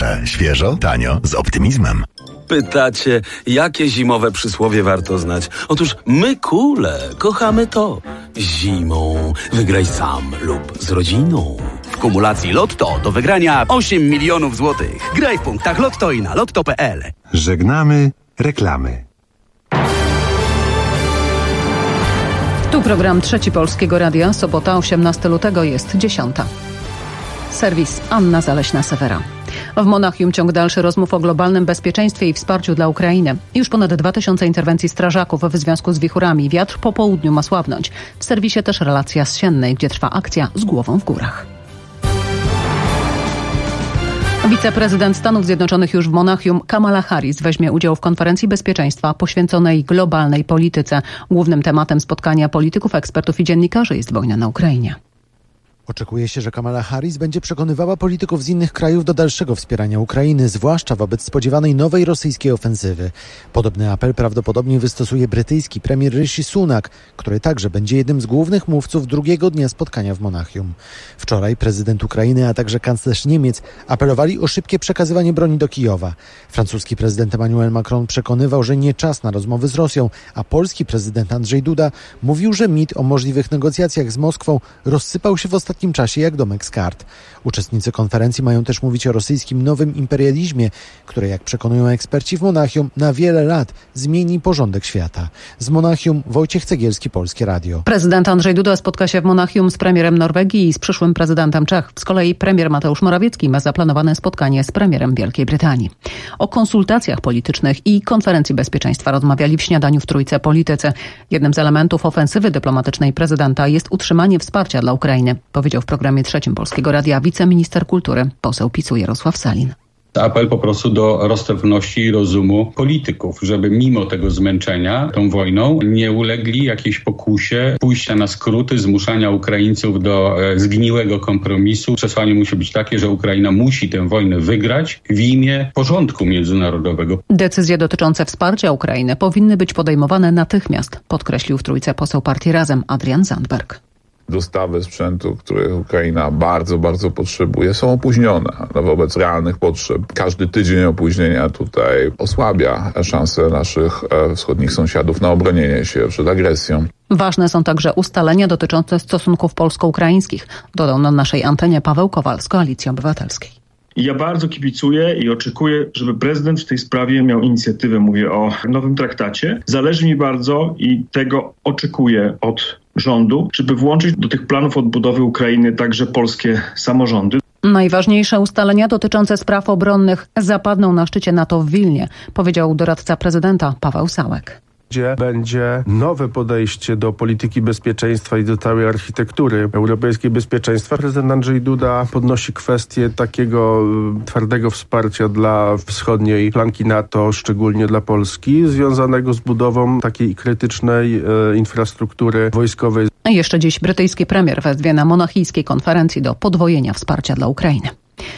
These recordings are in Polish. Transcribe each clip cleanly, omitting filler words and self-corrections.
Ekstra. Świeżo, tanio, z optymizmem. Pytacie, jakie zimowe przysłowie warto znać? Otóż my, kule, kochamy to. Zimą wygraj sam lub z rodziną. W kumulacji Lotto do wygrania 8 milionów złotych. Graj w punktach Lotto i na lotto.pl. Żegnamy reklamy. Tu program Trzeci Polskiego Radia. Sobota, 18 lutego, jest 10. Serwis Anna Zaleśna-Sewera. W Monachium ciąg dalszy rozmów o globalnym bezpieczeństwie i wsparciu dla Ukrainy. Już ponad 2000 interwencji strażaków w związku z wichurami. Wiatr po południu ma słabnąć. W serwisie też relacja z Siennej, gdzie trwa akcja z głową w górach. Wiceprezydent Stanów Zjednoczonych już w Monachium Kamala Harris weźmie udział w konferencji bezpieczeństwa poświęconej globalnej polityce. Głównym tematem spotkania polityków, ekspertów i dziennikarzy jest wojna na Ukrainie. Oczekuje się, że Kamala Harris będzie przekonywała polityków z innych krajów do dalszego wspierania Ukrainy, zwłaszcza wobec spodziewanej nowej rosyjskiej ofensywy. Podobny apel prawdopodobnie wystosuje brytyjski premier Rishi Sunak, który także będzie jednym z głównych mówców drugiego dnia spotkania w Monachium. Wczoraj prezydent Ukrainy, a także kanclerz Niemiec apelowali o szybkie przekazywanie broni do Kijowa. Francuski prezydent Emmanuel Macron przekonywał, że nie czas na rozmowy z Rosją, a polski prezydent Andrzej Duda mówił, że mit o możliwych negocjacjach z Moskwą rozsypał się w ostatnim czasie jak domek z kart. Uczestnicy konferencji mają też mówić o rosyjskim nowym imperializmie, który, jak przekonują eksperci w Monachium, na wiele lat zmieni porządek świata. Z Monachium Wojciech Cegielski, Polskie Radio. Prezydent Andrzej Duda spotka się w Monachium z premierem Norwegii i z przyszłym prezydentem Czech. Z kolei premier Mateusz Morawiecki ma zaplanowane spotkanie z premierem Wielkiej Brytanii. O konsultacjach politycznych i konferencji bezpieczeństwa rozmawiali w śniadaniu w Trójce politycy. Jednym z elementów ofensywy dyplomatycznej prezydenta jest utrzymanie wsparcia dla Ukrainy, powiedział w programie Trzecim Polskiego Radia wiceminister kultury, poseł PiS-u Jarosław Salin. Apel po prostu do roztropności i rozumu polityków, żeby mimo tego zmęczenia tą wojną nie ulegli jakiejś pokusie pójścia na skróty, zmuszania Ukraińców do zgniłego kompromisu. Przesłanie musi być takie, że Ukraina musi tę wojnę wygrać w imię porządku międzynarodowego. Decyzje dotyczące wsparcia Ukrainy powinny być podejmowane natychmiast, podkreślił w Trójce poseł partii Razem Adrian Zandberg. Dostawy sprzętu, których Ukraina bardzo, bardzo potrzebuje, są opóźnione wobec realnych potrzeb. Każdy tydzień opóźnienia tutaj osłabia szanse naszych wschodnich sąsiadów na obronienie się przed agresją. Ważne są także ustalenia dotyczące stosunków polsko-ukraińskich, dodał na naszej antenie Paweł Kowal z Koalicji Obywatelskiej. Ja bardzo kibicuję i oczekuję, żeby prezydent w tej sprawie miał inicjatywę. Mówię o nowym traktacie. Zależy mi bardzo i tego oczekuję od rządu, żeby włączyć do tych planów odbudowy Ukrainy także polskie samorządy. Najważniejsze ustalenia dotyczące spraw obronnych zapadną na szczycie NATO w Wilnie, powiedział doradca prezydenta Paweł Sałek. Gdzie będzie nowe podejście do polityki bezpieczeństwa i do całej architektury europejskiej bezpieczeństwa. Prezydent Andrzej Duda podnosi kwestię takiego twardego wsparcia dla wschodniej flanki NATO, szczególnie dla Polski, związanego z budową takiej krytycznej infrastruktury wojskowej. Jeszcze dziś brytyjski premier wezwie na monachijskiej konferencji do podwojenia wsparcia dla Ukrainy.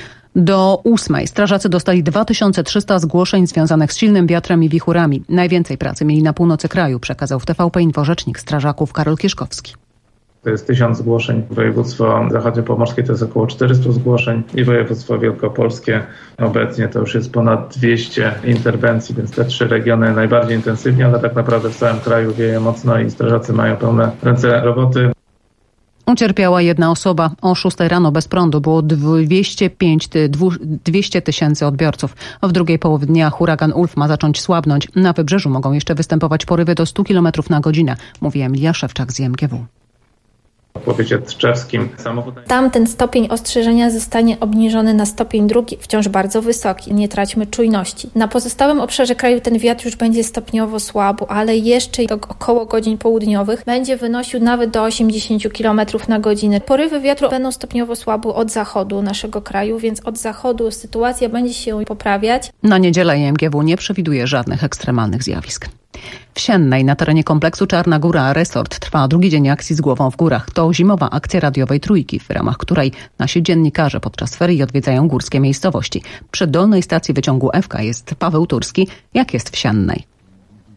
Do 8 strażacy dostali 2300 zgłoszeń związanych z silnym wiatrem i wichurami. Najwięcej pracy mieli na północy kraju, przekazał w TVP Info rzecznik strażaków Karol Kieszkowski. To jest 1000 zgłoszeń. Województwo zachodniopomorskie to jest około 400 zgłoszeń i województwo wielkopolskie obecnie to już jest ponad 200 interwencji, więc te 3 regiony najbardziej intensywnie, ale tak naprawdę w całym kraju wieje mocno i strażacy mają pełne ręce roboty. Ucierpiała jedna osoba. O 6 rano bez prądu było 200 tysięcy odbiorców. W drugiej połowie dnia huragan Ulf ma zacząć słabnąć. Na wybrzeżu mogą jeszcze występować porywy do 100 km na godzinę, mówi Emilia Szewczak z IMGW. W powiecie tczewskim Tam ten stopień ostrzeżenia zostanie obniżony na stopień 2, wciąż bardzo wysoki. Nie traćmy czujności. Na pozostałym obszarze kraju ten wiatr już będzie stopniowo słabł, ale jeszcze do około godzin południowych będzie wynosił nawet do 80 km na godzinę. Porywy wiatru będą stopniowo słabły od zachodu naszego kraju, więc od zachodu sytuacja będzie się poprawiać. Na niedzielę IMGW nie przewiduje żadnych ekstremalnych zjawisk. W Siennej na terenie kompleksu Czarna Góra Resort trwa drugi dzień akcji z głową w górach. To zimowa akcja radiowej Trójki, w ramach której nasi dziennikarze podczas ferii odwiedzają górskie miejscowości. Przy dolnej stacji wyciągu Ewka jest Paweł Turski. Jak jest w Siennej?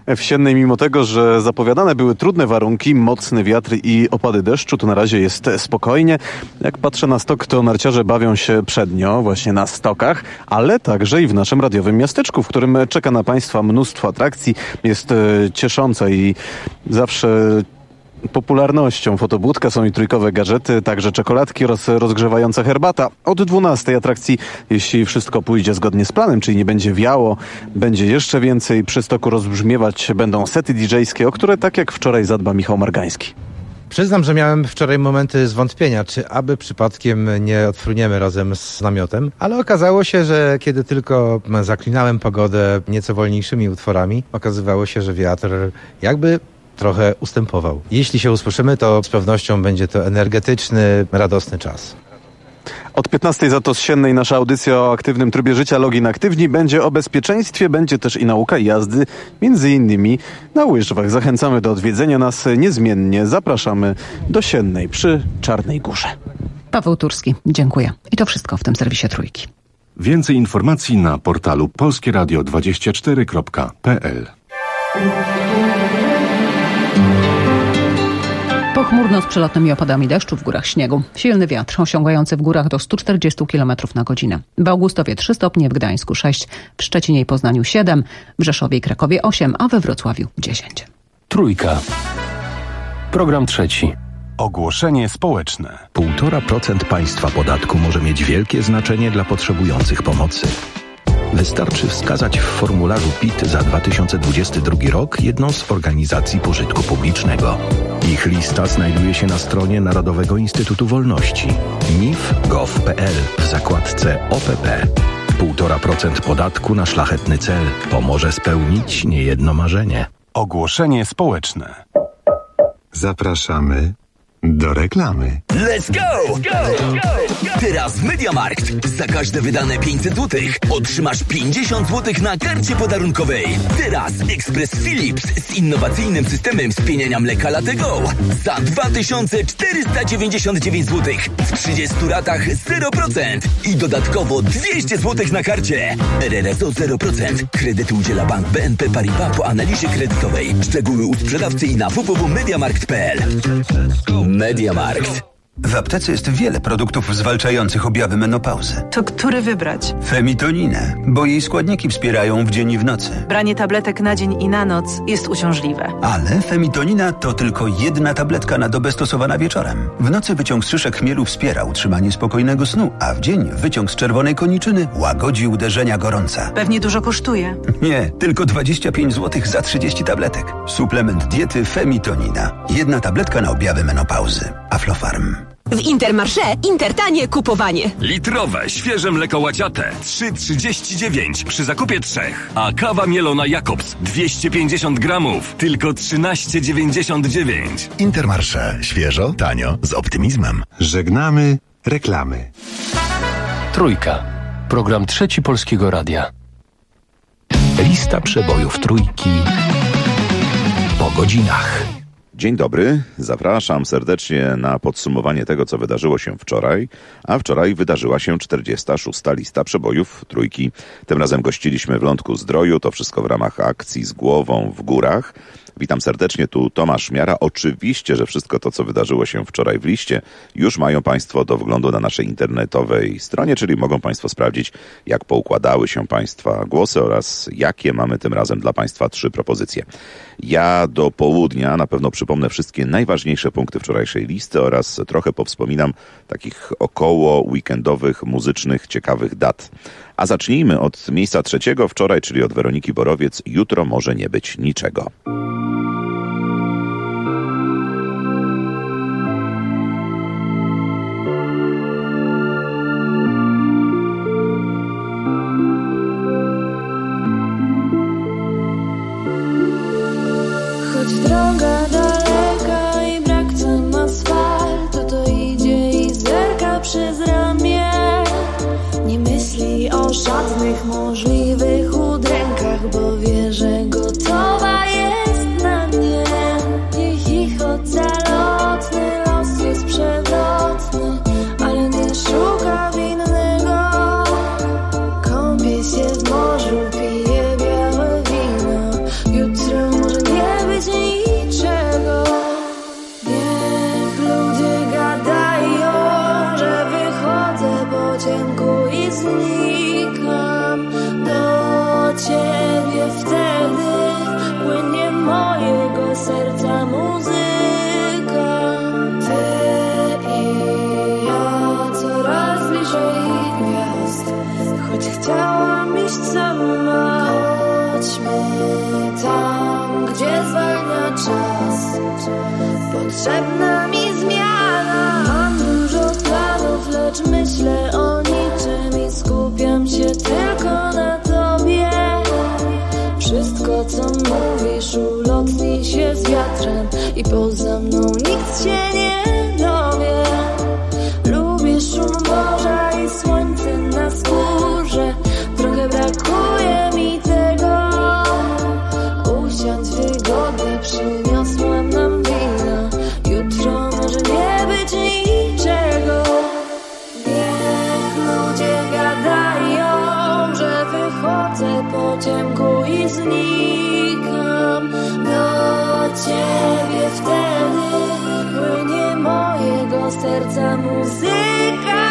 w Siennej, mimo tego, że zapowiadane były trudne warunki, mocny wiatr i opady deszczu, to na razie jest spokojnie. Jak patrzę na stok, to narciarze bawią się przednio, właśnie na stokach, ale także i w naszym radiowym miasteczku, w którym czeka na Państwa mnóstwo atrakcji. Jest cieszące i zawsze popularnością fotobudka, są i trójkowe gadżety, także czekoladki oraz rozgrzewająca herbata. Od 12 atrakcji, jeśli wszystko pójdzie zgodnie z planem, czyli nie będzie wiało, będzie jeszcze więcej. Przy stoku rozbrzmiewać będą sety DJ-skie, o które tak jak wczoraj zadba Michał Margański. Przyznam, że miałem wczoraj momenty zwątpienia, czy aby przypadkiem nie odfruniemy razem z namiotem, ale okazało się, że kiedy tylko zaklinałem pogodę nieco wolniejszymi utworami, okazywało się, że wiatr jakby trochę ustępował. Jeśli się usłyszymy, to z pewnością będzie to energetyczny, radosny czas. Od 15 za to z Siennej nasza audycja o aktywnym trybie życia Login Aktywni będzie o bezpieczeństwie, będzie też i nauka jazdy, między innymi na łyżwach. Zachęcamy do odwiedzenia nas niezmiennie. Zapraszamy do Siennej przy Czarnej Górze. Paweł Turski, dziękuję. I to wszystko w tym serwisie Trójki. Więcej informacji na portalu polskieradio24.pl. Pochmurno z przelotnymi opadami deszczu, w górach śniegu. Silny wiatr osiągający w górach do 140 km na godzinę. W Augustowie 3 stopnie, w Gdańsku 6, w Szczecinie i Poznaniu 7, w Rzeszowie i Krakowie 8, a we Wrocławiu 10. Trójka. Program trzeci. Ogłoszenie społeczne. 1,5% państwa podatku może mieć wielkie znaczenie dla potrzebujących pomocy. Wystarczy wskazać w formularzu PIT za 2022 rok jedną z organizacji pożytku publicznego. Ich lista znajduje się na stronie Narodowego Instytutu Wolności nif.gov.pl w zakładce OPP. 1,5% podatku na szlachetny cel pomoże spełnić niejedno marzenie. Ogłoszenie społeczne. Zapraszamy do reklamy. Let's go! Teraz w MediaMarkt za każde wydane 500 zł otrzymasz 50 zł na karcie podarunkowej. Teraz Express Philips z innowacyjnym systemem spieniania mleka Latte Go za 2499 zł w 30 ratach 0% i dodatkowo 200 zł na karcie. RRSO 0%. Kredyty udziela Bank BNP Paribas po analizie kredytowej. Szczegóły u sprzedawcy i na www.mediamarkt.pl. MediaMarkt. W aptece jest wiele produktów zwalczających objawy menopauzy. To który wybrać? Femitoninę, bo jej składniki wspierają w dzień i w nocy. Branie tabletek na dzień i na noc jest uciążliwe. Ale femitonina to tylko jedna tabletka na dobę stosowana wieczorem. W nocy wyciąg z szyszek chmielu wspiera utrzymanie spokojnego snu, a w dzień wyciąg z czerwonej koniczyny łagodzi uderzenia gorąca. Pewnie dużo kosztuje. Nie, tylko 25 zł za 30 tabletek. Suplement diety femitonina. Jedna tabletka na objawy menopauzy. Aflofarm. W Intermarché Intertanie kupowanie. Litrowe, świeże mleko łaciate 3,39 przy zakupie 3. A kawa mielona Jakobs 250 gramów tylko 13,99. Intermarché. Świeżo, tanio, z optymizmem. Żegnamy reklamy. Trójka. Program trzeci Polskiego Radia. Lista przebojów Trójki po godzinach. Dzień dobry, zapraszam serdecznie na podsumowanie tego, co wydarzyło się wczoraj, a wczoraj wydarzyła się 46. lista przebojów Trójki. Tym razem gościliśmy w Lądku Zdroju, to wszystko w ramach akcji Z głową w górach. Witam serdecznie, tu Tomasz Miara. Oczywiście, że wszystko to, co wydarzyło się wczoraj w liście, już mają Państwo do wglądu na naszej internetowej stronie, czyli mogą Państwo sprawdzić, jak poukładały się Państwa głosy oraz jakie mamy tym razem dla Państwa 3 propozycje. Ja do południa na pewno przypomnę wszystkie najważniejsze punkty wczorajszej listy oraz trochę powspominam takich około weekendowych, muzycznych, ciekawych dat. A zacznijmy od miejsca 3 wczoraj, czyli od Weroniki Borowiec. Jutro może nie być niczego. Choć droga daleka i brak tam asfaltu, to idzie i zerka przez ramię. Nie myśli o żadnych możliwych udrękach, bo wie, że gotowa jest na nie. Niech ich ocalotny los jest przewrotny, ale nie szuka winnego. Kąpie się w morzu, pije białe wino. Jutro Potrzebna mi zmiana. Mam dużo planów, lecz myślę o niczym i skupiam się tylko na tobie. Wszystko co mówisz ulotni się z wiatrem i poza mną nikt się nie dowie. Lubię szum morza i słońce na skórze. Trochę brakuje mi tego. Usiądź wygodnie, przyniosłam nam wina. Jutro może nie być niczego. Niech ludzie gadają, że wychodzę po ciemku i znikam. Do ciebie wtedy płynie mojego serca muzyka.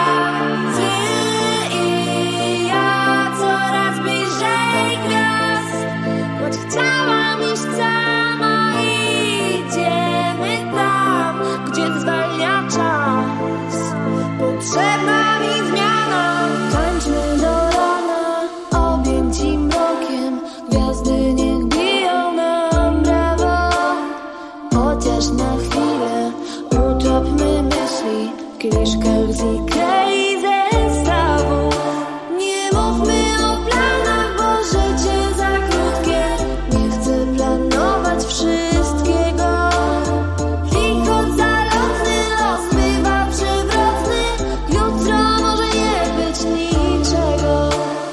Ty i ja coraz bliżej gwiazd. Choć chciałam iść sama, idziemy tam, gdzie zwalnia czas. Potrzebna mi zmiana. Tańczmy do rana, objęci mrokiem. Gwiazdy niech biją nam brawo. Chociaż na chwilę utopmy myśli w kieliszkach z Ikei zestawu. Nie mówmy o planach, bo życie za krótkie. Nie chcę planować wszystkiego. Wichot zalotny, los bywa przewrotny. Jutro może nie być niczego.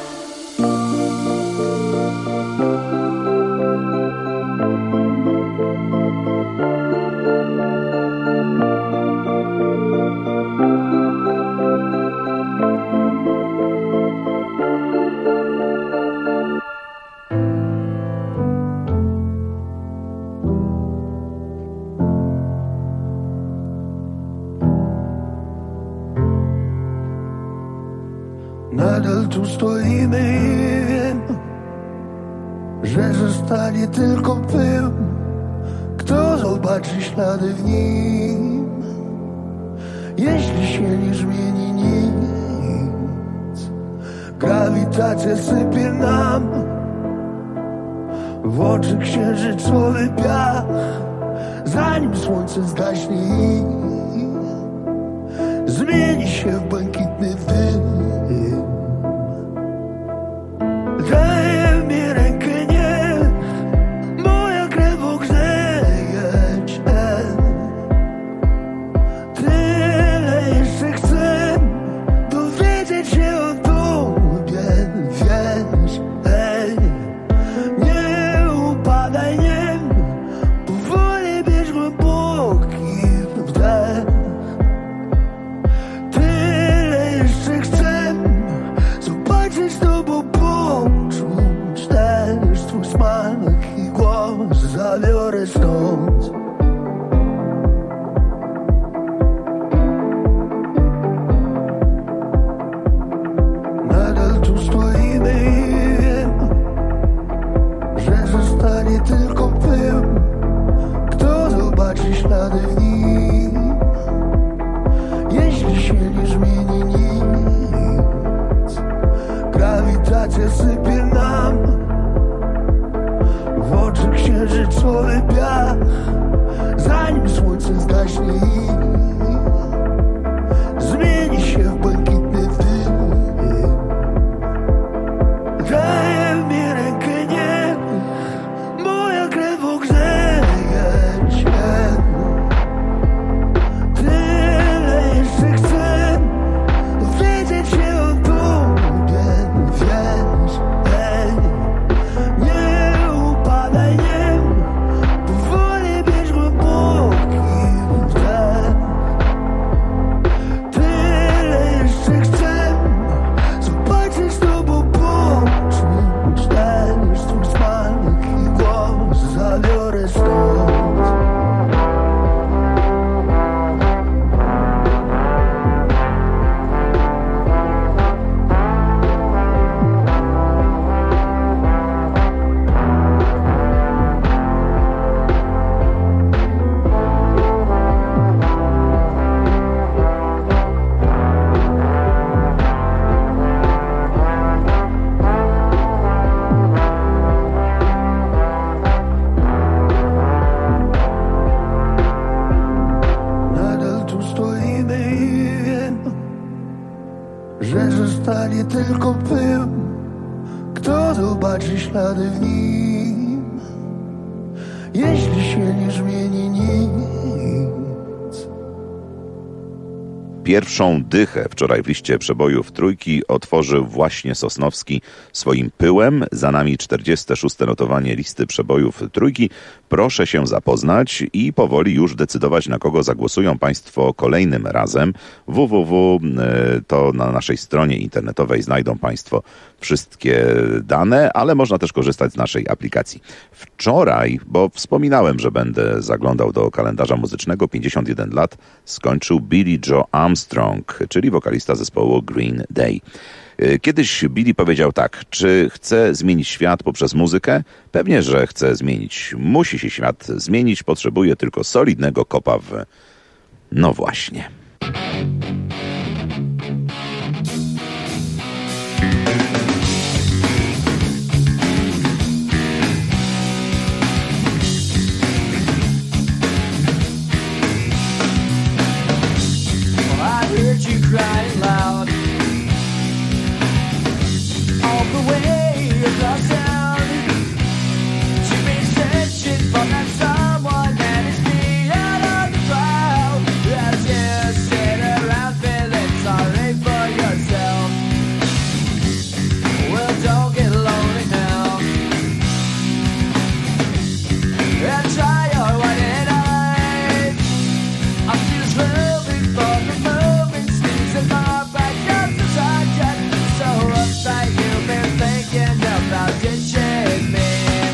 Nadal tu stoimy i wiem, że zostanie tylko pył. Kto zobaczy ślady w nim, jeśli się nie zmieni nic? Grawitacja sypie nam w oczy księżycowy piach, zanim słońce zgaśnie i zmieni się w błękitny dym. Daj mi rękę, nie, moja krew ogrzeje cię. Tyle jeszcze chcę dowiedzieć się o tobie, wiesz, nie upadaj, nie, powoli bierz głęboki wdech. Tyle jeszcze chcę zobaczyć z tobą, poczuć też twój smak i głos. Zabiorę stąd. Nadal tu stoimy i wiem, że zostanie tylko pył. Kto zobaczy ślady w nim, jeśli się nie zmieni nic? Grawitacja sypie nam w oczy księżycowy piach, zanim słońce zgaśnie i zmieni się w błękitny dym. Daj mi rękę, nie, moja krew ogrzeje cię. Tyle jeszcze chcę dowiedzieć się o tobie, wiesz, nie upadaj, nie, powoli bierz głęboki wdech. wiem, kto zobaczy ślady w nim, jeśli się nie zmieni nic. Pierwszą dychę wczoraj w liście przebojów Trójki otworzył właśnie Sosnowski swoim Pyłem. Za nami 46. notowanie listy przebojów Trójki. Proszę się zapoznać i powoli już decydować, na kogo zagłosują Państwo kolejnym razem. www. To na naszej stronie internetowej znajdą Państwo wszystkie dane, ale można też korzystać z naszej aplikacji. Wczoraj, bo wspominałem, że będę zaglądał do kalendarza muzycznego, 51 lat skończył Billie Joe Armstrong, czyli wokalista zespołu Green Day. Kiedyś Billy powiedział tak: czy chce zmienić świat poprzez muzykę? Pewnie, że chce zmienić. Musi się świat zmienić, potrzebuje tylko solidnego kopa w... No właśnie. Crying loud all the way across town. She been searching for that someone that is beyond on the crowd. As you sit around feeling sorry for yourself, well, don't get lonely now. And try your one and eyes. I'm just moving for the moment. So uptight you've been thinking about ditching me.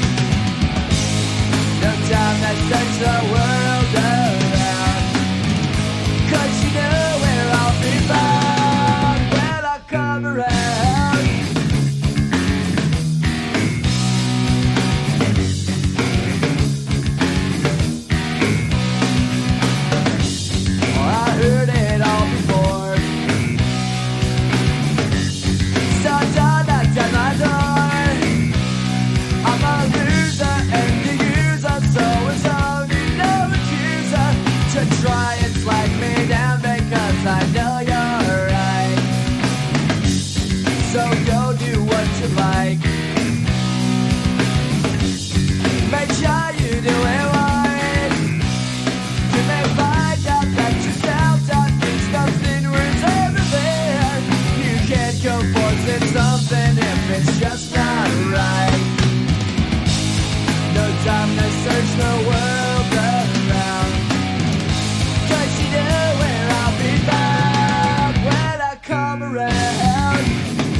No time to search the world around, 'cause you know where I'll be found when I come around. Oh, I heard it all before. At my door, I'm a loser and the user, so it's only no accuser to try and slide me down because I know you're right. So go do what you like. Make sure you do it right. You may find out that yourself don't think something worth everything. You can't go forcing something it's just not right. No time to search the world around, 'cause you know where I'll be found when I come around.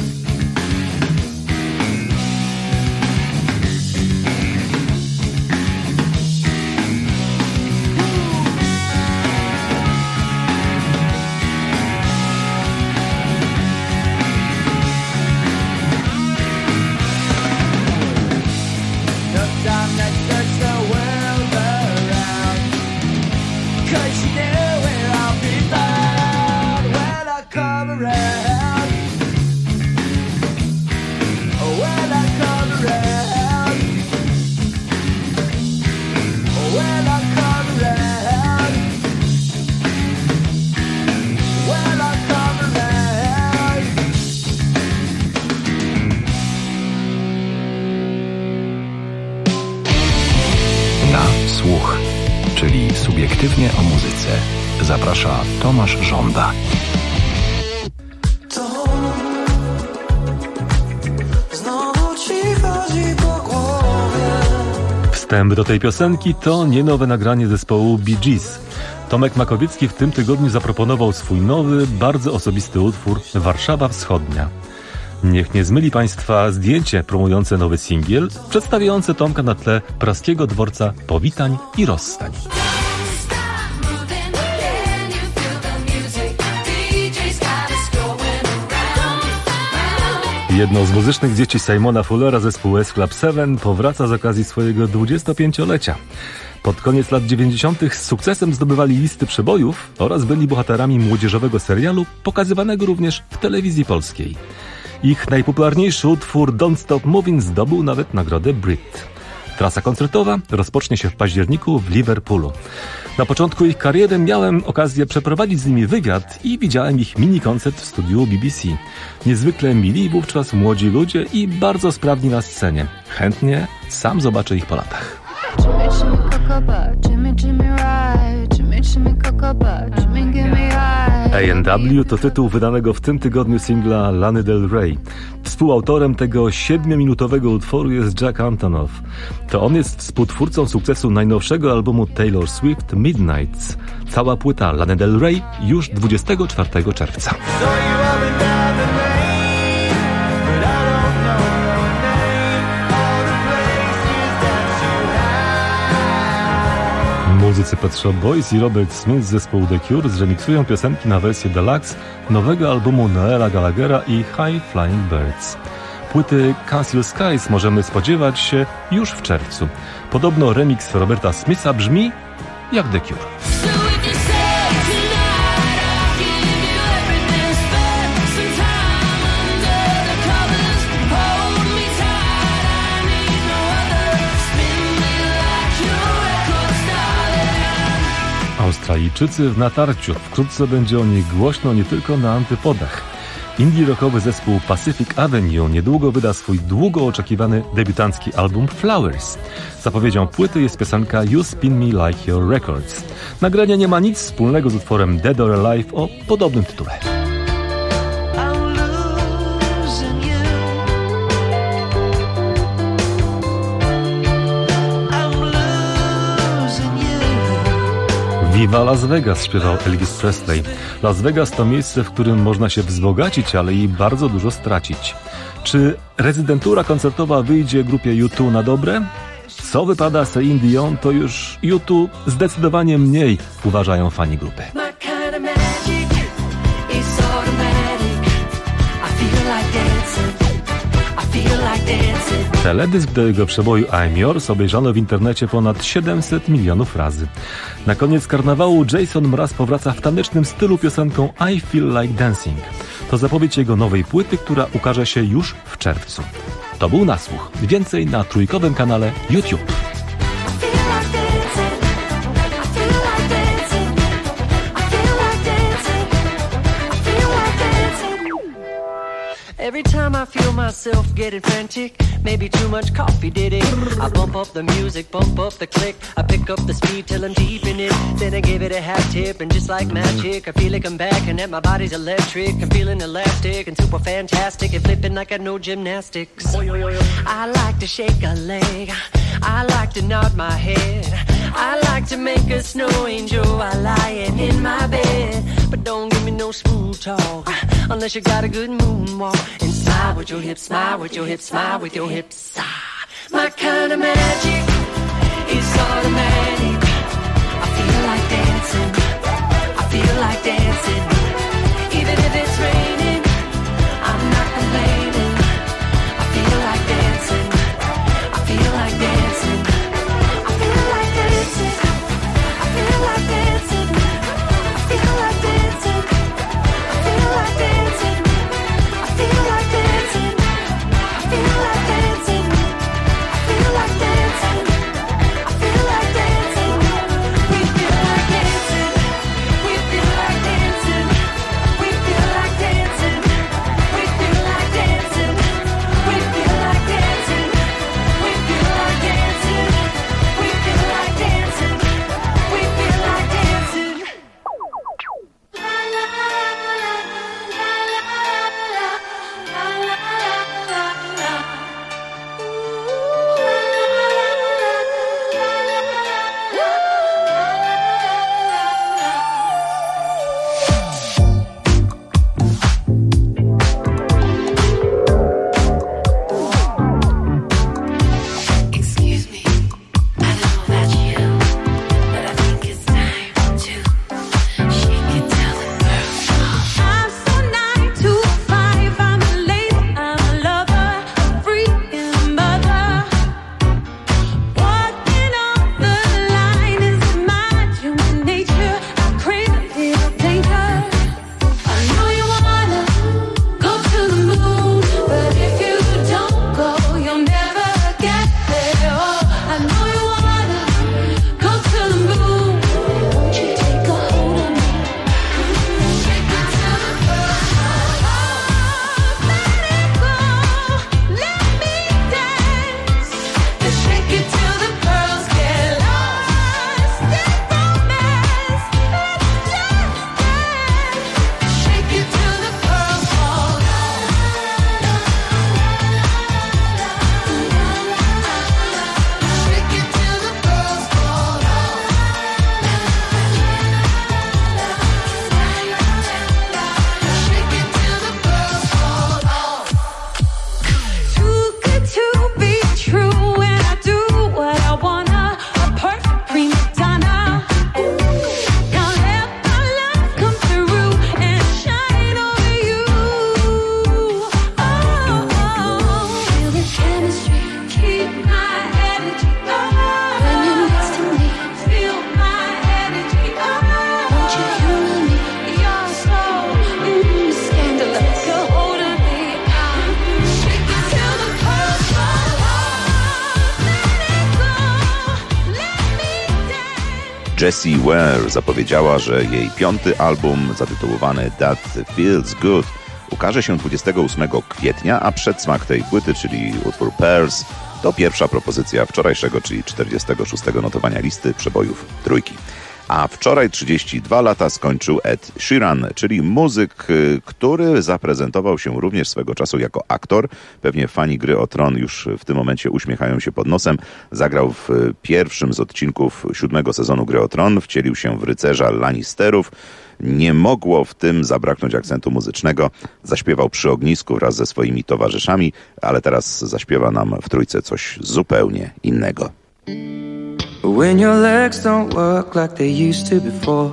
Słuch, czyli subiektywnie o muzyce. Zaprasza Tomasz Żąda. Wstęp do tej piosenki to nie nowe nagranie zespołu Bee Gees. Tomek Makowiecki w tym tygodniu zaproponował swój nowy, bardzo osobisty utwór Warszawa Wschodnia. Niech nie zmyli Państwa zdjęcie promujące nowy singiel, przedstawiające Tomka na tle praskiego dworca powitań i rozstań. Jedno z muzycznych dzieci Simona Fullera, zespół S Club 7, powraca z okazji swojego 25-lecia. Pod koniec lat 90. z sukcesem zdobywali listy przebojów oraz byli bohaterami młodzieżowego serialu pokazywanego również w telewizji polskiej. Ich najpopularniejszy utwór Don't Stop Moving zdobył nawet nagrodę Brit. Trasa koncertowa rozpocznie się w październiku w Liverpoolu. Na początku ich kariery miałem okazję przeprowadzić z nimi wywiad i widziałem ich mini koncert w studiu BBC. Niezwykle mili wówczas młodzi ludzie i bardzo sprawni na scenie. Chętnie sam zobaczę ich po latach. A&W to tytuł wydanego w tym tygodniu singla Lany Del Rey. Współautorem tego 7-minutowego utworu jest Jack Antonoff. To on jest współtwórcą sukcesu najnowszego albumu Taylor Swift Midnights. Cała płyta Lany Del Rey już 24 czerwca. Muzycy Pet Shop Boys i Robert Smith z zespołu The Cure zremiksują piosenki na wersję deluxe nowego albumu Noela Gallaghera i High Flying Birds. Płyty Council Skies możemy spodziewać się już w czerwcu. Podobno remix Roberta Smitha brzmi jak The Cure. Australijczycy w natarciu. Wkrótce będzie o nich głośno nie tylko na antypodach. Indie rockowy zespół Pacific Avenue niedługo wyda swój długo oczekiwany debiutancki album Flowers. Zapowiedzią płyty jest piosenka You Spin Me Like Your Records. Nagranie nie ma nic wspólnego z utworem Dead or Alive o podobnym tytule. Viva Las Vegas, śpiewał Elvis Presley. Las Vegas to miejsce, w którym można się wzbogacić, ale i bardzo dużo stracić. Czy rezydentura koncertowa wyjdzie grupie U2 na dobre? Co wypada Celine Dion, to już U2 zdecydowanie mniej, uważają fani grupy. Teledysk do jego przeboju I'm Yours obejrzano w internecie ponad 700 milionów razy. Na koniec karnawału Jason Mraz powraca w tanecznym stylu piosenką I Feel Like Dancing. To zapowiedź jego nowej płyty, która ukaże się już w czerwcu. To był Nasłuch. Więcej na trójkowym kanale YouTube. Every time I feel myself getting frantic, maybe too much coffee did it. I bump up the music, bump up the click. I pick up the speed till I'm deep in it. Then I give it a half tip and just like magic, I feel it come back and that my body's electric. I'm feeling elastic and super fantastic and flipping like I know gymnastics. I like to shake a leg, I like to nod my head, I like to make a snow angel while lying in my bed. But don't give me no smooth talk unless you got a good moonwalk. And smile with your hips, smile with your hips, smile with your hips. Ah, my kind of magic is automatic. I feel like dancing, I feel like dancing. Even if it's raining, I'm not complaining. I feel like dancing, I feel like dancing. I feel like dancing, I feel like dancing. I feel like dancing, I feel like dancing. I feel like dancing, I feel like dancing. I feel like dancing, I feel like dancing. We feel like dancing, we feel like dancing. Jessie Ware zapowiedziała, że jej 5. album zatytułowany That Feels Good ukaże się 28 kwietnia, a przedsmak tej płyty, czyli utwór Pearls, to pierwsza propozycja wczorajszego, czyli 46. notowania listy przebojów trójki. A wczoraj 32 lata skończył Ed Sheeran, czyli muzyk, który zaprezentował się również swego czasu jako aktor. Pewnie fani Gry o Tron już w tym momencie uśmiechają się pod nosem. Zagrał w pierwszym z odcinków 7. sezonu Gry o Tron, wcielił się w rycerza Lannisterów. Nie mogło w tym zabraknąć akcentu muzycznego. Zaśpiewał przy ognisku wraz ze swoimi towarzyszami, ale teraz zaśpiewa nam w trójce coś zupełnie innego. When your legs don't work like they used to before,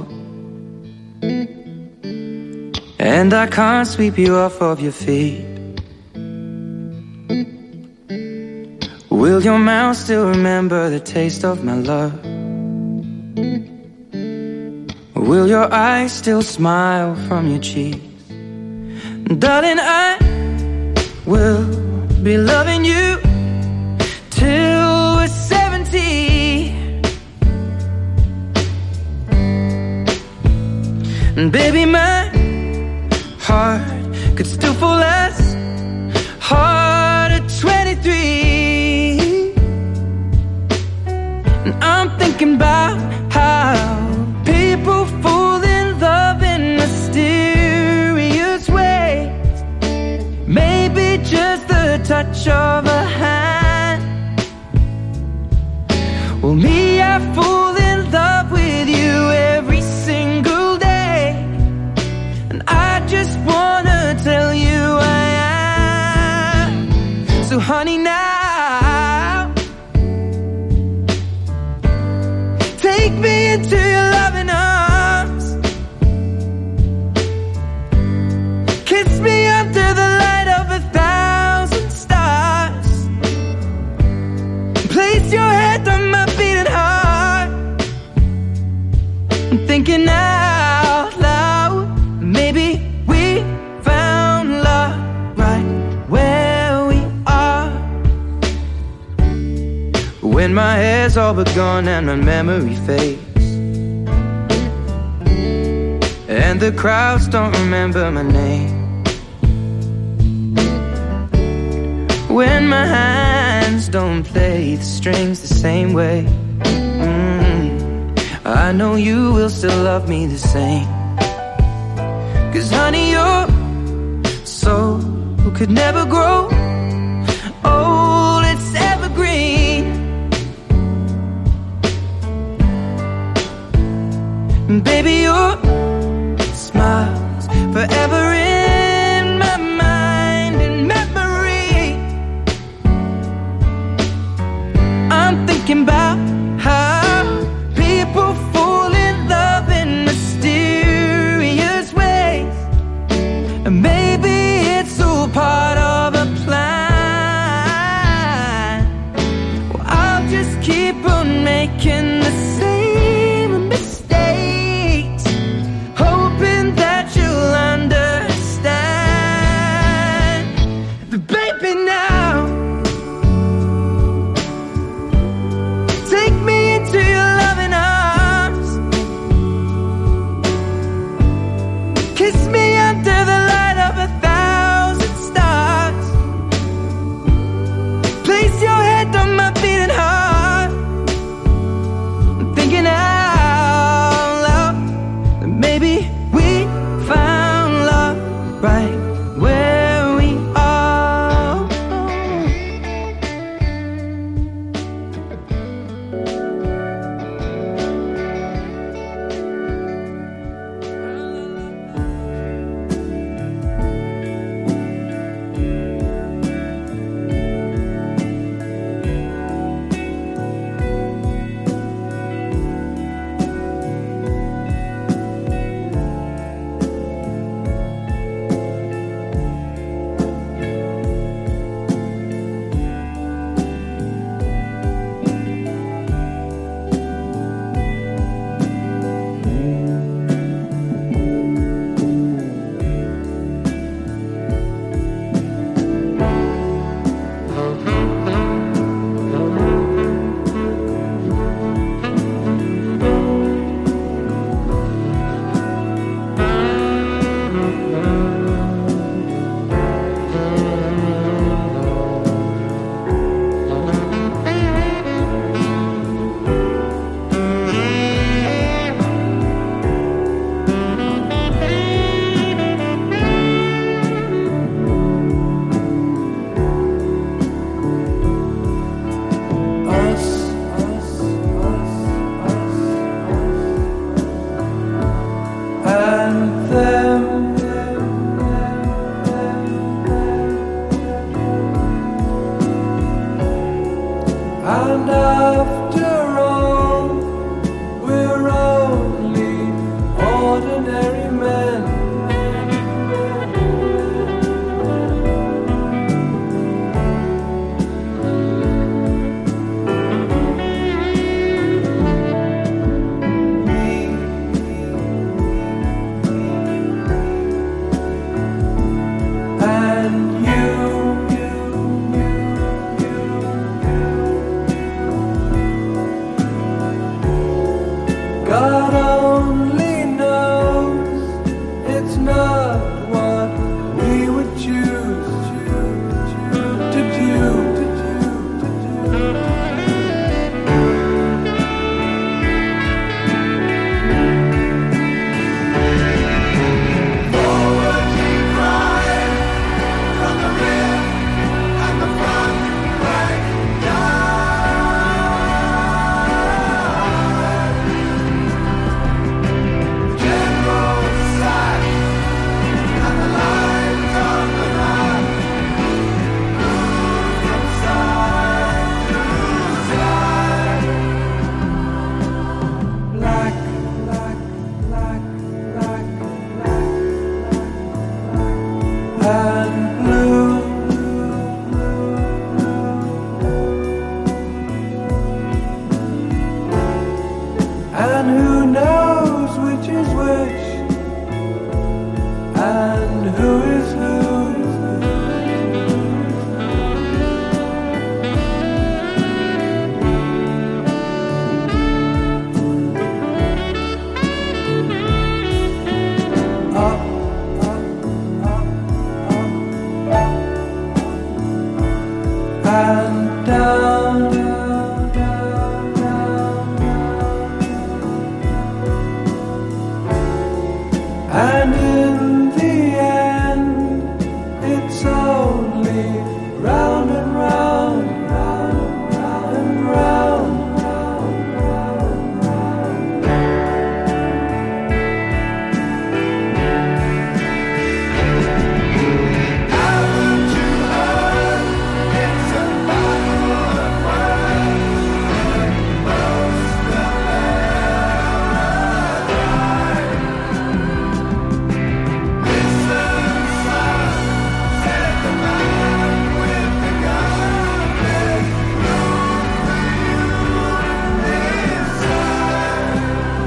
and I can't sweep you off of your feet, will your mouth still remember the taste of my love? Will your eyes still smile from your cheeks? Darling, I will be loving you till we're 70. And baby, my heart could still fall as hard at 23. And I'm thinking about how people fall in love in mysterious ways. Maybe just the touch of a hand. Well, me, I fall in love with you every single day. I just wanna tell you I am. So honey, now take me into your loving arms. Kiss me under the light of 1,000 stars. Place your head on my beating heart. I'm thinking out loud, maybe we found love right where we are. When my hair's all but gone and my memory fades, and the crowds don't remember my name, when my hands don't play the strings the same way, I know you will still love me the same. 'Cause honey, your soul could never grow old, it's evergreen. Baby, your smile's forever in my mind and memory. I'm thinking about how people fall in love in mysterious ways. And maybe it's all part of a plan. And after all, we're only ordinary men. God only knows it's not what we would choose to do. Forward we cry from the rear and the front rank down. General sack and the lines on the map move from side to side. Black, black, black, black, black, and blue. And who knows which is which, and who is who. Up, and down. And in the end, it's only round and round, round, round and round, round, round, round. Haven't you heard? It's a battle of words. Most of Listen, son, said the man with the gun. There's room for you inside.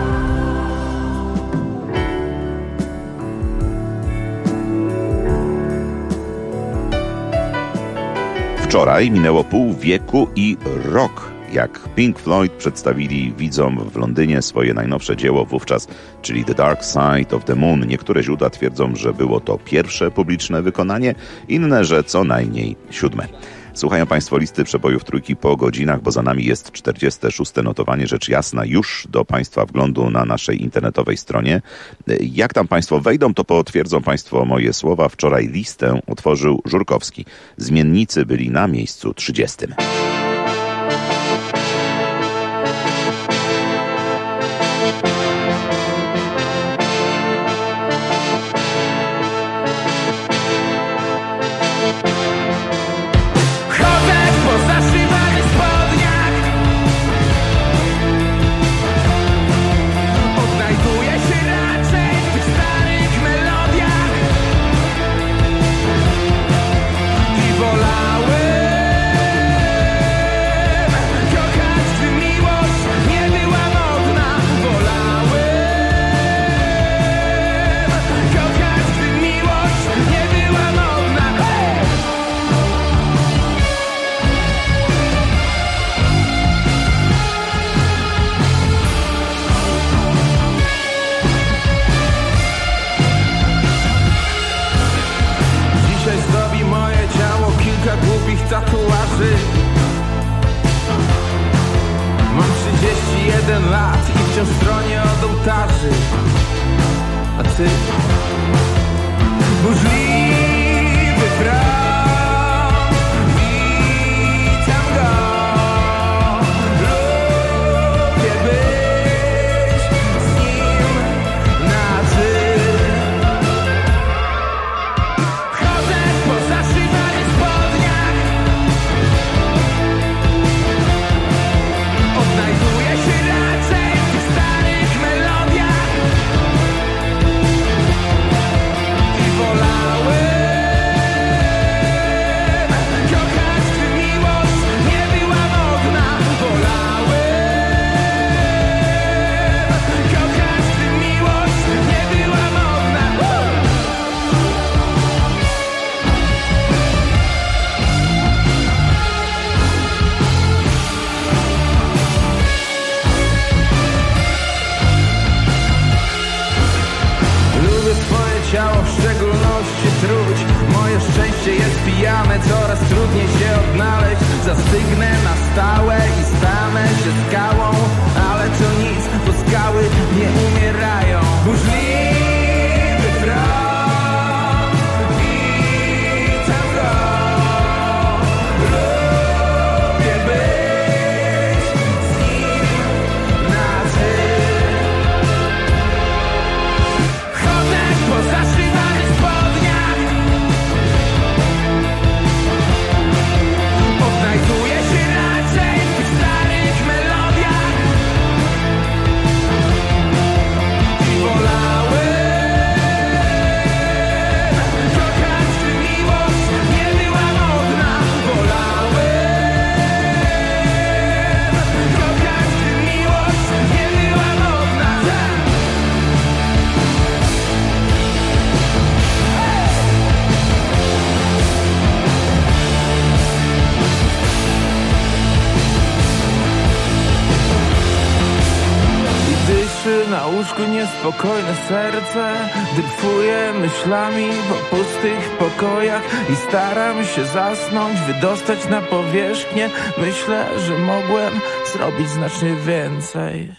Wczoraj minęło pół wieku i rok, jak Pink Floyd przedstawili widzom w Londynie swoje najnowsze dzieło wówczas, czyli The Dark Side of the Moon. Niektóre źródła twierdzą, że było to pierwsze publiczne wykonanie, inne, że co najmniej 7. Słuchają Państwo listy przebojów Trójki po godzinach, bo za nami jest 46. notowanie, rzecz jasna, już do Państwa wglądu na naszej internetowej stronie. Jak tam Państwo wejdą, to potwierdzą Państwo moje słowa. Wczoraj listę otworzył Żurkowski. Zmiennicy byli na miejscu 30. Chodzę po zaszywanych spodniach, odnajduję się raczej w tych starych melodiach i wolałem kochać, gdy miłość nie była modna. Wolałem kochać, gdy miłość nie była modna. Hey! Dzisiaj zdobi moje ciało kilka głupich tatuaży. Mam 31 lat i wciąż stronię od ołtarzy. A ty? Burzliwy front, witam go. Lubię być z nim na ty. Chodzę po zaszywanych spodniach, stałe i stame się skałą, ale to nic, bo skały nie umierają. Burzliwy front widzę go. Lubię być z nim na ty. Chodzę po zaszywanych spodniach, odnajduję się raczej w tych starych melodiach i wolałem kochać, gdy miłość nie była modna. Wolałem kochać, gdy miłość nie była modna. I dyszy na łóżku niespokojne serce, dryfuję myślami po pustych pokojach i staram się zasnąć, wydostać na powierzchnię. Myślę, że mogłem zrobić znacznie więcej.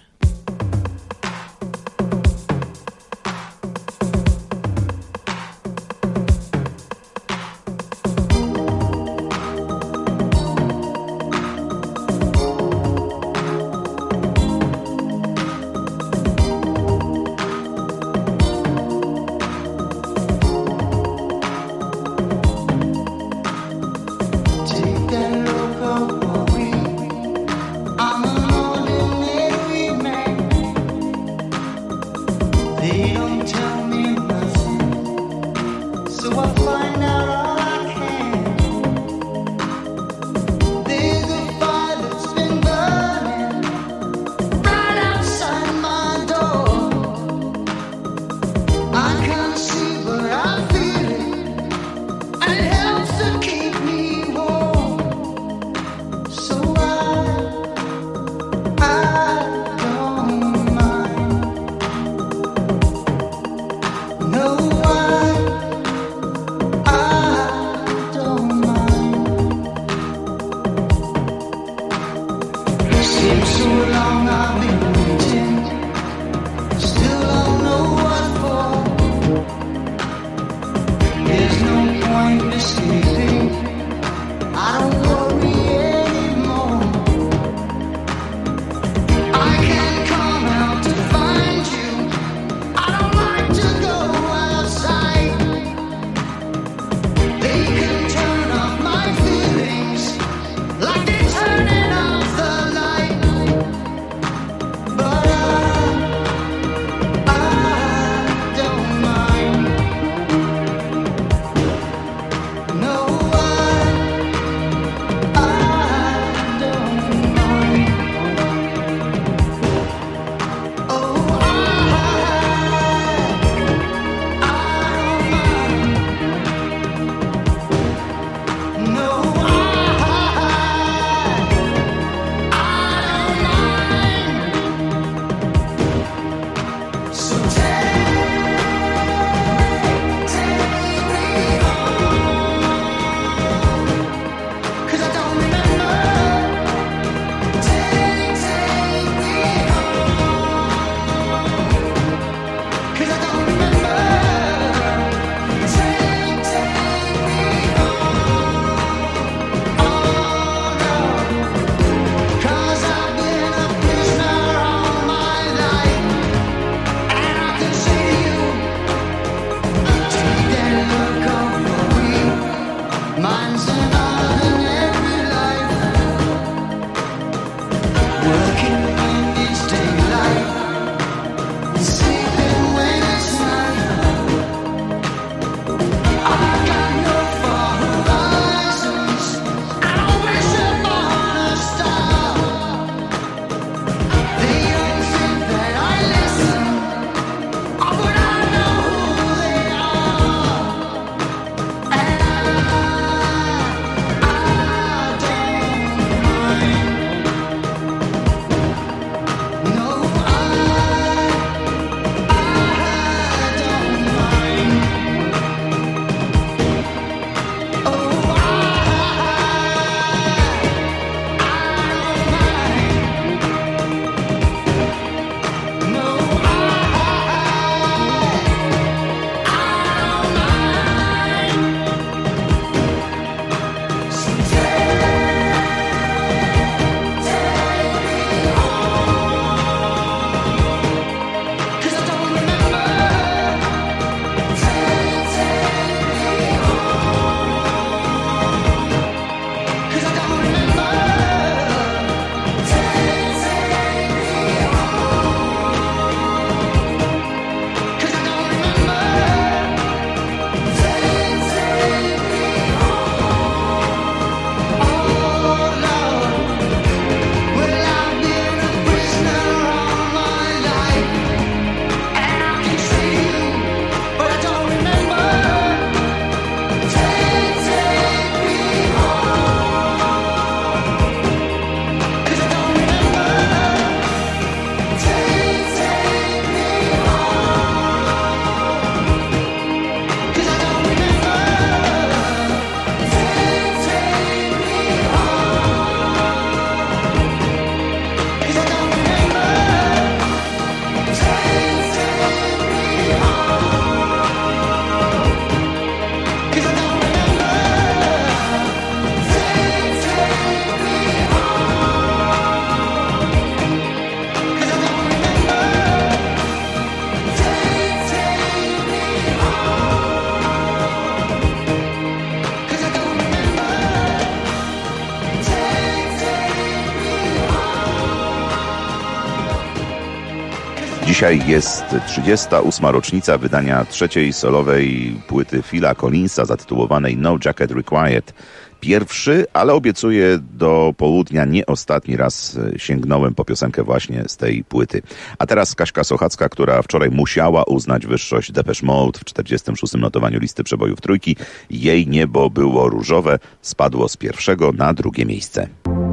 Dzisiaj jest 38. rocznica wydania trzeciej solowej płyty Phila Collinsa zatytułowanej No Jacket Required. Pierwszy, ale obiecuję do południa nie ostatni raz sięgnąłem po piosenkę właśnie z tej płyty. A teraz Kaśka Sochacka, która wczoraj musiała uznać wyższość Depeche Mode w 46. notowaniu listy przebojów trójki. Jej niebo było różowe, spadło z pierwszego na drugie miejsce.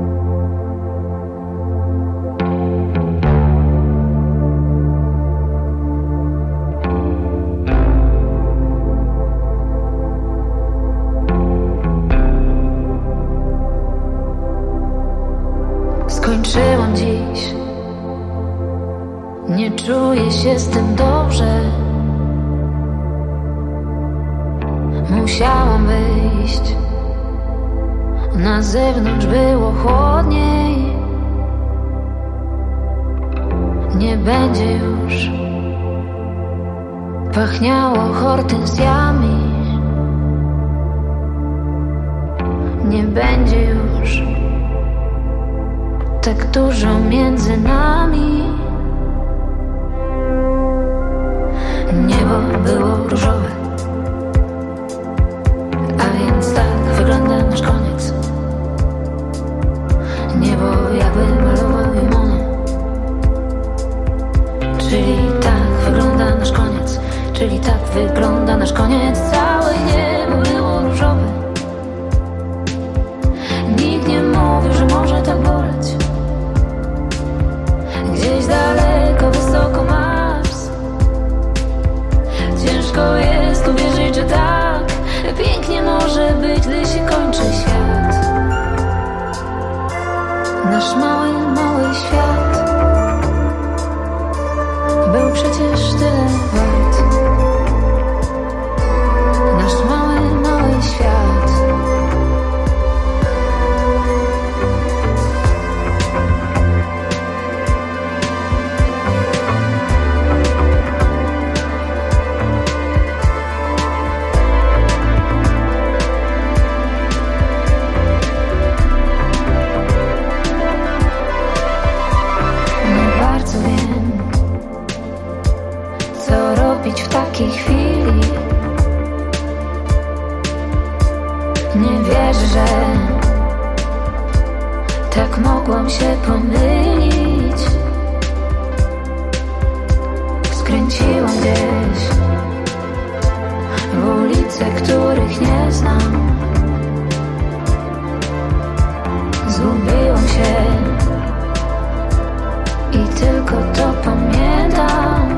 Skończyłam dziś, nie czuję się z tym dobrze. Musiałam wyjść, na zewnątrz było chłodniej. Nie będzie już pachniało hortensjami. Nie będzie już tak dużo między nami. Niebo było różowe, a więc tak wygląda nasz koniec. Niebo jakby malował je Monet. Czyli tak wygląda nasz koniec. Czyli tak wygląda nasz koniec. Całe niebo było różowe. Nikt nie mówił, że może tak boleć. Gdzieś daleko, wysoko Mars. Ciężko jest uwierzyć, że tak pięknie może być, gdy się kończy świat. Nasz mały, mały świat był przecież tyle wart. Nasz mały, mały świat. W takiej chwili nie wierzę, że tak mogłam się pomylić. Skręciłam gdzieś w ulice, których nie znam. Zgubiłam się i tylko to pamiętam.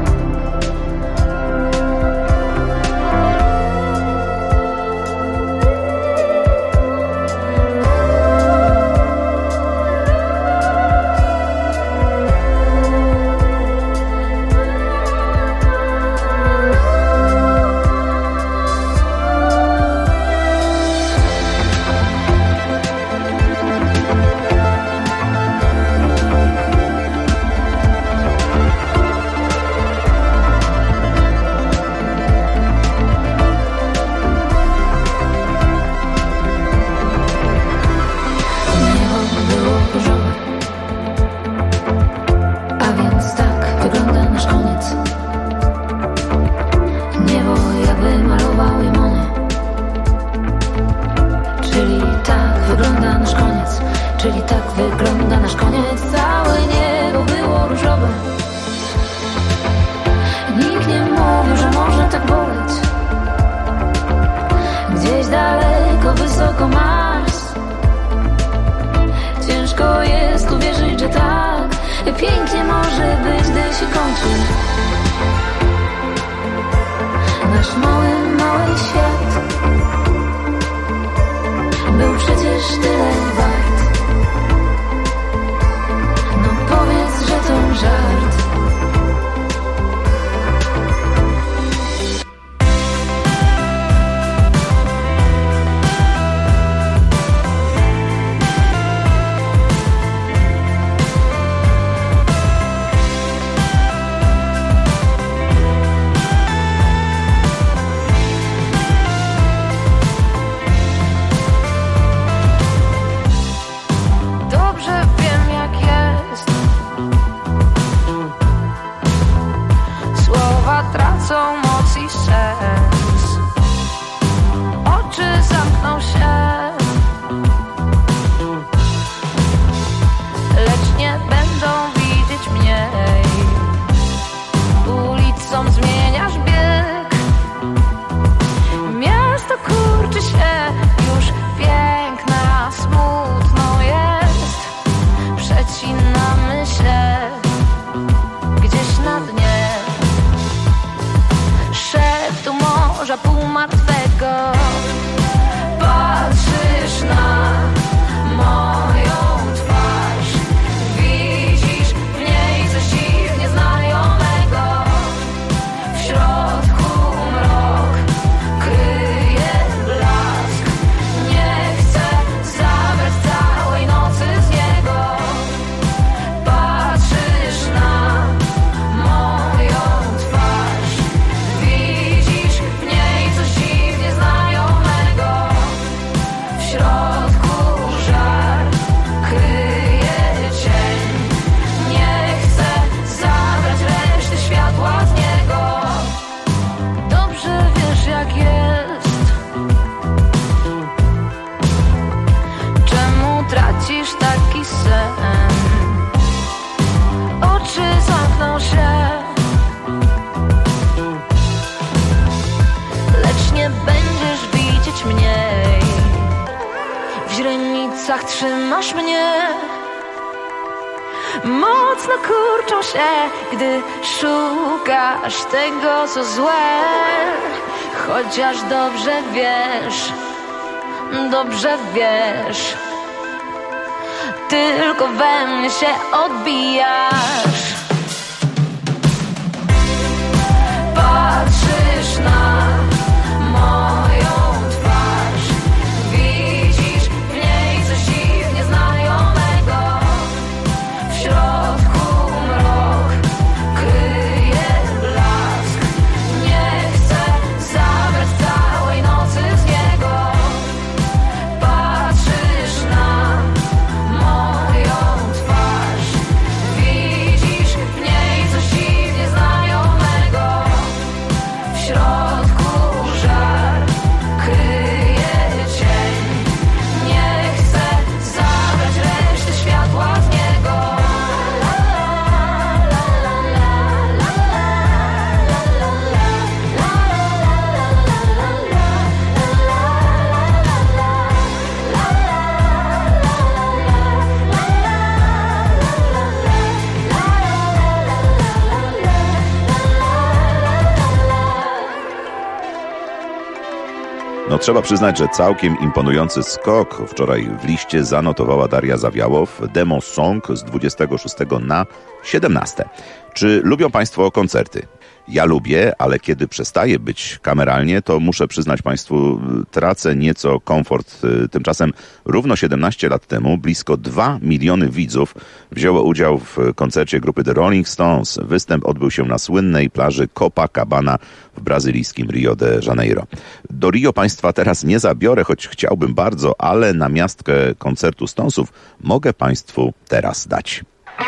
stracisz taki sen. Oczy zamkną się, lecz nie będziesz widzieć mniej. W źrenicach trzymasz mnie. Mocno kurczą się, gdy szukasz tego, co złe. Chociaż dobrze wiesz, tylko we mnie się odbijasz. Patrzysz na moją twarz, widzisz w niej coś dziwnie znajomego. W środku mrok kryje blask. Nie chcę zabrać całej nocy z niego. Patrzysz na moją twarz, widzisz w niej coś dziwnie znajomego. W środku żar kryje cień. Nie chcę zabrać reszty światła z niego. No trzeba przyznać, że całkiem imponujący skok wczoraj w liście zanotowała Daria Zawiałow, Demo Song z 26 na 17. Czy lubią Państwo koncerty? Ja lubię, ale kiedy przestaję być kameralnie, to muszę przyznać Państwu, tracę nieco komfort. Tymczasem równo 17 lat temu blisko 2 miliony widzów wzięło udział w koncercie grupy The Rolling Stones. Występ odbył się na słynnej plaży Copacabana w brazylijskim Rio de Janeiro. Do Rio Państwa teraz nie zabiorę, choć chciałbym bardzo, ale namiastkę koncertu Stonesów mogę Państwu teraz dać.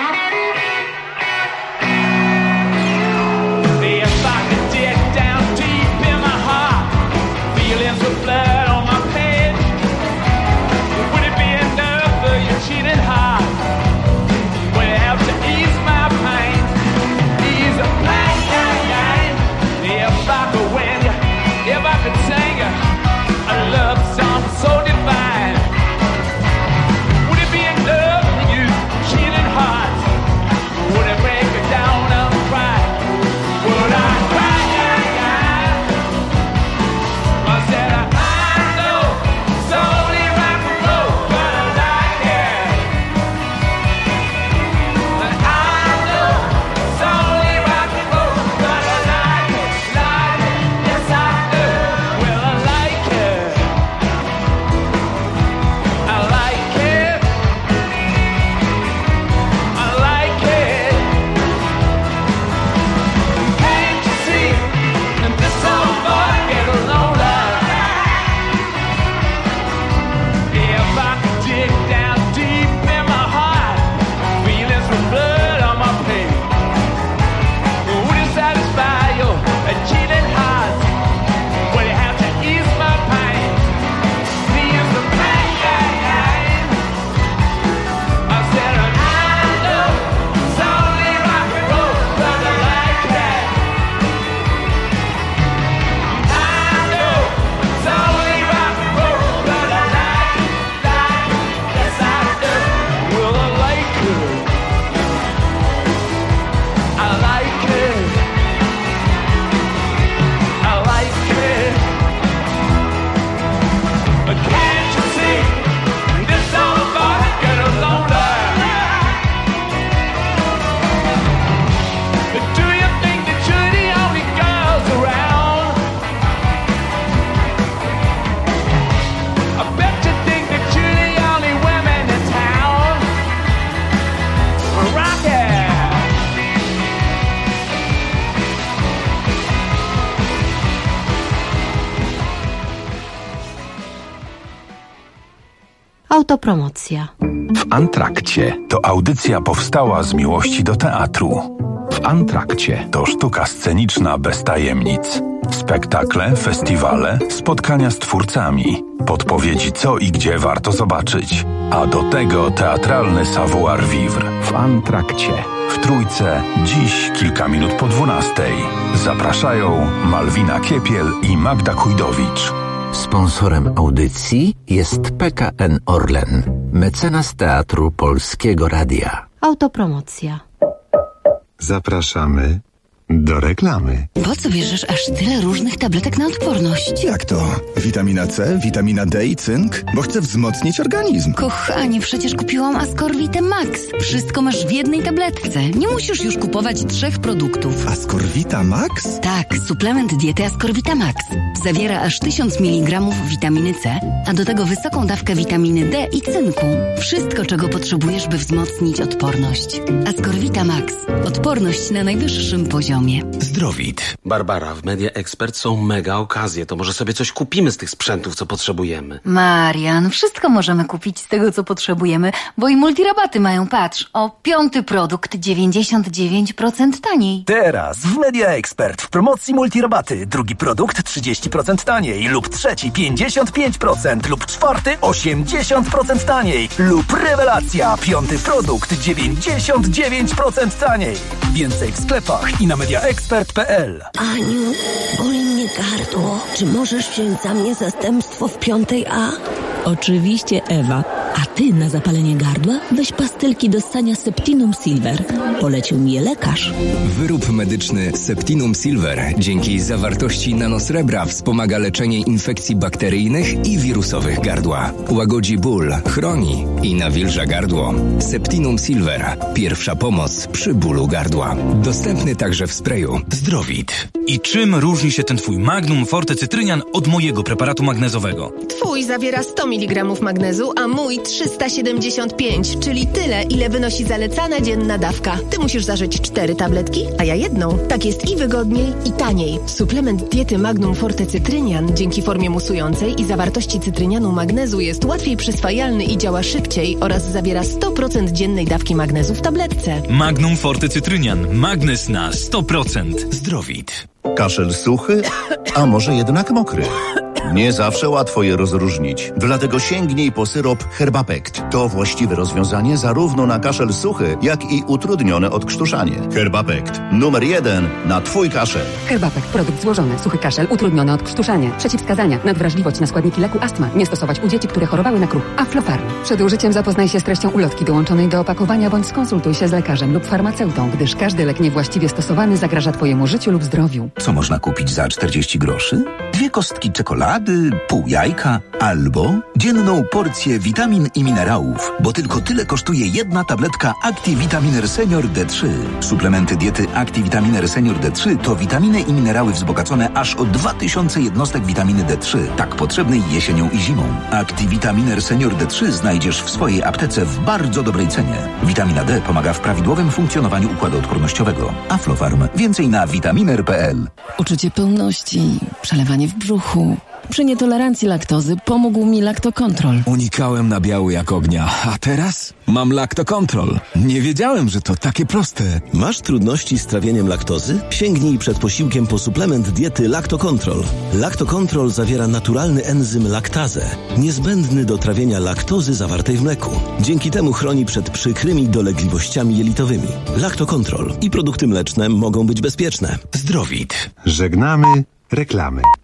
Autopromocja. W Antrakcie to audycja powstała z miłości do teatru. W Antrakcie to sztuka sceniczna bez tajemnic. Spektakle, festiwale, spotkania z twórcami, podpowiedzi co i gdzie warto zobaczyć. A do tego teatralny savoir-vivre w Antrakcie. W Trójce, dziś kilka minut po 12:00. Zapraszają Malwina Kiepiel i Magda Kujdowicz. Sponsorem audycji jest PKN Orlen, mecenas Teatru Polskiego Radia. Autopromocja. Zapraszamy do reklamy. Po co bierzesz aż tyle różnych tabletek na odporność? Jak to? Witamina C, witamina D i cynk? Bo chcę wzmocnić organizm. Kochanie, przecież kupiłam Ascorvitę Max. Wszystko masz w jednej tabletce. Nie musisz już kupować 3 produktów. Ascorvita Max? Tak, suplement diety Ascorvita Max. Zawiera aż 1000 mg witaminy C, a do tego wysoką dawkę witaminy D i cynku. Wszystko, czego potrzebujesz, by wzmocnić odporność. Ascorvita Max. Odporność na najwyższym poziomie. Zdrowit. Barbara, w Media Expert są mega okazje. To może sobie coś kupimy z tych sprzętów, co potrzebujemy. Marian, wszystko możemy kupić z tego, co potrzebujemy, bo i multirabaty mają, patrz, o 5. produkt 99% taniej. Teraz w Media Expert w promocji multirabaty. 2. produkt 30% taniej lub 3. 55% lub 4. 80% taniej lub rewelacja. 5. produkt 99% taniej. Więcej w sklepach i na mediaexpert.pl. Aniu, boli mnie gardło. Czy możesz wziąć za mnie zastępstwo w 5A? Oczywiście, Ewa. A ty na zapalenie gardła weź pastylki do ssania Septinum Silver. Polecił mi je lekarz. Wyrób medyczny Septinum Silver dzięki zawartości nanosrebra wspomaga leczenie infekcji bakteryjnych i wirusowych gardła. Łagodzi ból, chroni i nawilża gardło. Septinum Silver. Pierwsza pomoc przy bólu gardła. Dostępny także w sprayu. Zdrowit. I czym różni się ten twój Magnum Forte Cytrynian od mojego preparatu magnezowego? Twój zawiera 100 mg magnezu, a mój 375, czyli tyle, ile wynosi zalecana dzienna dawka. Ty musisz zażyć 4 tabletki, a ja 1. Tak jest i wygodniej, i taniej. Suplement diety Magnum Forte Cytrynian dzięki formie musującej i zawartości cytrynianu magnezu jest łatwiej przyswajalny i działa szybciej oraz zawiera 100% dziennej dawki magnezu w tabletce. Magnum Forte Cytrynian. Magnez na 100%. Zdrowit. Kaszel suchy, a może jednak mokry? Nie zawsze łatwo je rozróżnić, dlatego sięgnij po syrop Herbapekt. To właściwe rozwiązanie zarówno na kaszel suchy, jak i utrudnione odkrztuszanie. Herbapekt. Numer 1 na twój kaszel. Herbapekt. Produkt złożony. Suchy kaszel, utrudnione odkrztuszanie. Przeciwwskazania. Nadwrażliwość na składniki leku astma. Nie stosować u dzieci, które chorowały na kruch. Aflofarm. Przed użyciem zapoznaj się z treścią ulotki dołączonej do opakowania bądź skonsultuj się z lekarzem lub farmaceutą, gdyż każdy lek niewłaściwie stosowany zagraża twojemu życiu lub zdrowiu. Co można kupić za 40 groszy? 2 kostki czekolady, pół jajka albo dzienną porcję witamin i minerałów, bo tylko tyle kosztuje 1 tabletka Activitaminer Senior D3. Suplementy diety Activitaminer Senior D3 to witaminy i minerały wzbogacone aż o 2000 jednostek witaminy D3, tak potrzebnej jesienią i zimą. Activitaminer Senior D3 znajdziesz w swojej aptece w bardzo dobrej cenie. Witamina D pomaga w prawidłowym funkcjonowaniu układu odpornościowego. Aflofarm. Więcej na vitaminer.pl. Uczucie pełności, przelewanie w brzuchu. Przy nietolerancji laktozy pomógł mi Lactocontrol. Unikałem nabiału jak ognia, a teraz mam Lactocontrol. Nie wiedziałem, że to takie proste. Masz trudności z trawieniem laktozy? Sięgnij przed posiłkiem po suplement diety Lactocontrol. Lactocontrol zawiera naturalny enzym laktazę, niezbędny do trawienia laktozy zawartej w mleku. Dzięki temu chroni przed przykrymi dolegliwościami jelitowymi. Lactocontrol i produkty mleczne mogą być bezpieczne. Zdrowit. Żegnamy reklamy.